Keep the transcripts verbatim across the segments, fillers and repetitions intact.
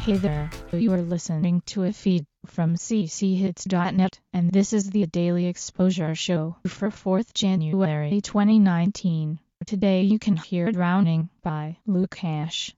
Hey there, you are listening to a feed from c c hits dot net, and this is the Daily Exposure Show for fourth January twenty nineteen. Today you can hear Drowning by Lukash.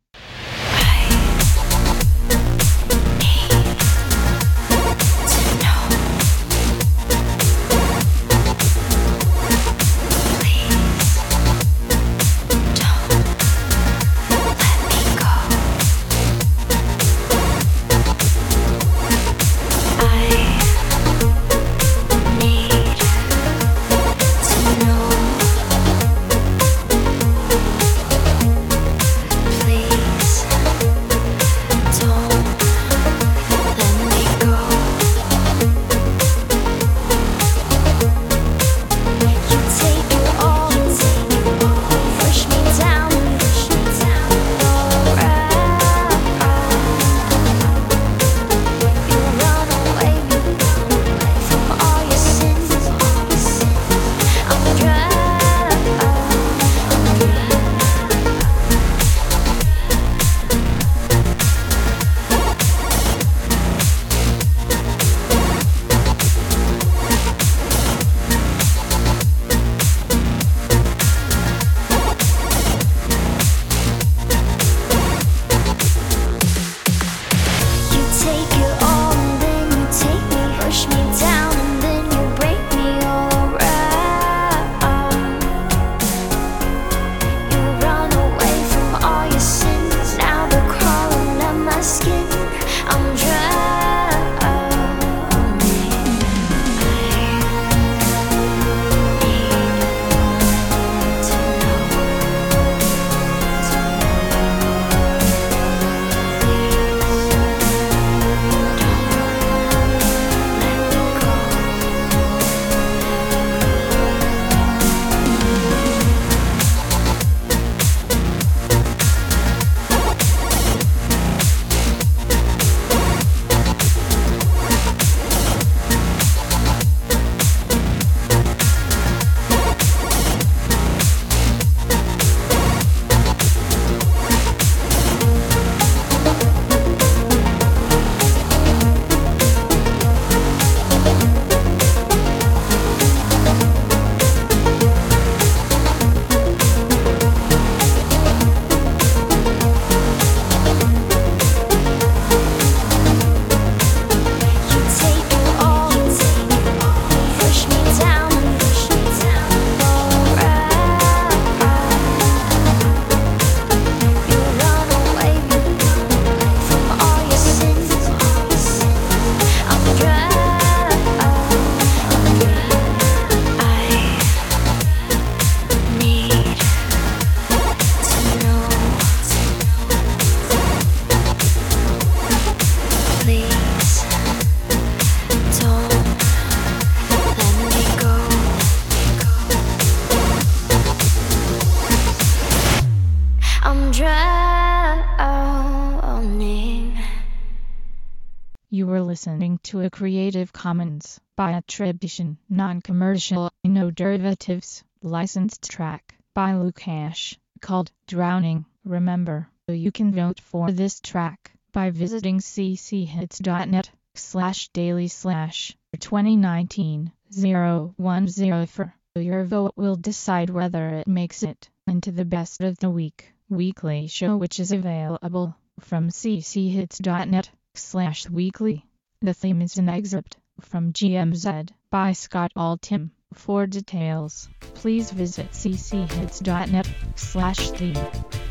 You were listening to a Creative Commons by attribution, non-commercial, no derivatives, licensed track by Lukash, called Drowning. Remember, you can vote for this track by visiting c c hits dot net slash daily slash twenty nineteen oh one oh four. Your vote will decide whether it makes it into the Best of the Week weekly show, which is available from c c hits dot net slash weekly. The theme is an excerpt from G M Z by Scott Altham. For details, please visit c c hits dot net slash theme.